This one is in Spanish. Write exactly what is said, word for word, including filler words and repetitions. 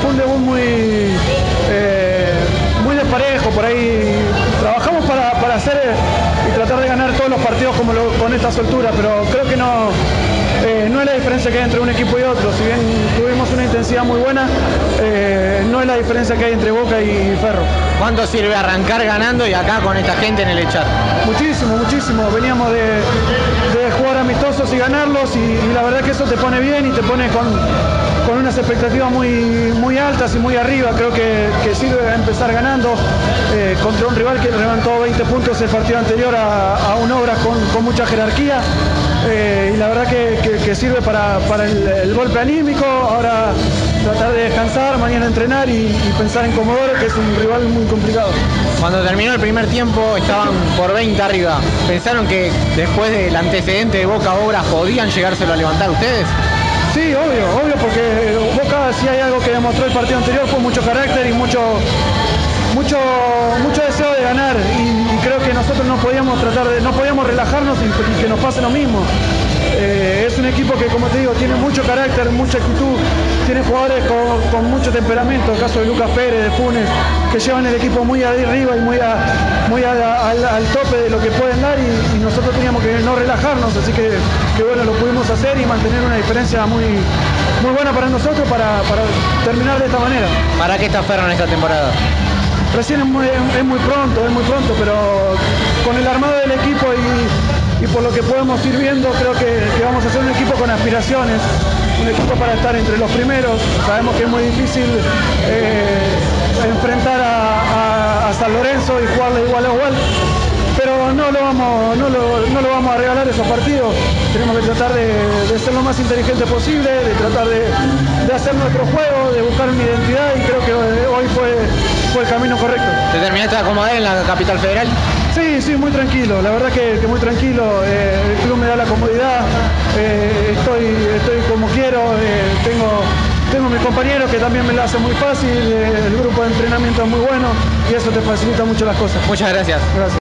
fue un debut muy, eh, muy desparejo, por ahí trabajamos para, para hacer y tratar de ganar todos los partidos como lo, con esta soltura, pero creo que no, eh, no es la diferencia que hay entre un equipo y otro. Si bien tuvimos una intensidad muy buena, eh, no es la diferencia que hay entre Boca y Ferro. ¿Cuánto sirve arrancar ganando y acá con esta gente en el Echar? Muchísimo, muchísimo. Veníamos de, de jugar amistosos y ganarlos y, y la verdad que eso te pone bien y te pone con, con unas expectativas muy, muy altas y muy arriba. Creo que, que sirve a empezar ganando eh, contra un rival que levantó veinte puntos el partido anterior a, a un Obras con, con mucha jerarquía. Eh, y la verdad que, que, que sirve para, para el, el golpe anímico. Ahora tratar de descansar, mañana entrenar y, y pensar en Comodoro, que es un rival muy complicado. Cuando terminó el primer tiempo estaban por veinte arriba. ¿Pensaron que después del antecedente de Boca Obras podían llegárselo a levantar ustedes? Sí, obvio, obvio, porque Boca, si hay algo que demostró el partido anterior, fue mucho carácter y mucho, mucho, mucho deseo de ganar. Y, y creo que nosotros no podíamos tratar de, no podíamos relajarnos y, y que nos pase lo mismo. Eh, es un equipo que, como te digo, tiene mucho carácter, mucha actitud, tiene jugadores con, con mucho temperamento, el caso de Lucas Pérez, de Funes, que llevan el equipo muy arriba y muy, a, muy a, a, al, al tope de lo que pueden dar y, y nosotros teníamos que no relajarnos, así que, que bueno, lo pudimos hacer y mantener una diferencia muy, muy buena para nosotros para, para terminar de esta manera. ¿Para qué está Ferro en esta temporada? Recién es muy, es muy pronto, es muy pronto, pero con el armado del equipo y, y por lo que podemos ir viendo, creo que, que vamos a ser un equipo con aspiraciones, un equipo para estar entre los primeros. Sabemos que es muy difícil eh, enfrentar a, a, a San Lorenzo y jugarle igual a igual, pero no lo vamos, no lo, no lo vamos a regalar esos partidos. Tenemos que tratar de, de ser lo más inteligente posible, de tratar de, de hacer nuestro juego, de buscar una identidad y creo que hoy fue, fue el camino correcto. ¿Te terminaste de acomodar en la capital federal? Sí, sí, muy tranquilo, la verdad que, que muy tranquilo, eh, el club me da la comodidad, eh, estoy, estoy como quiero, eh, tengo, tengo mis compañeros que también me lo hacen muy fácil, eh, el grupo de entrenamiento es muy bueno y eso te facilita mucho las cosas. Muchas gracias. Gracias.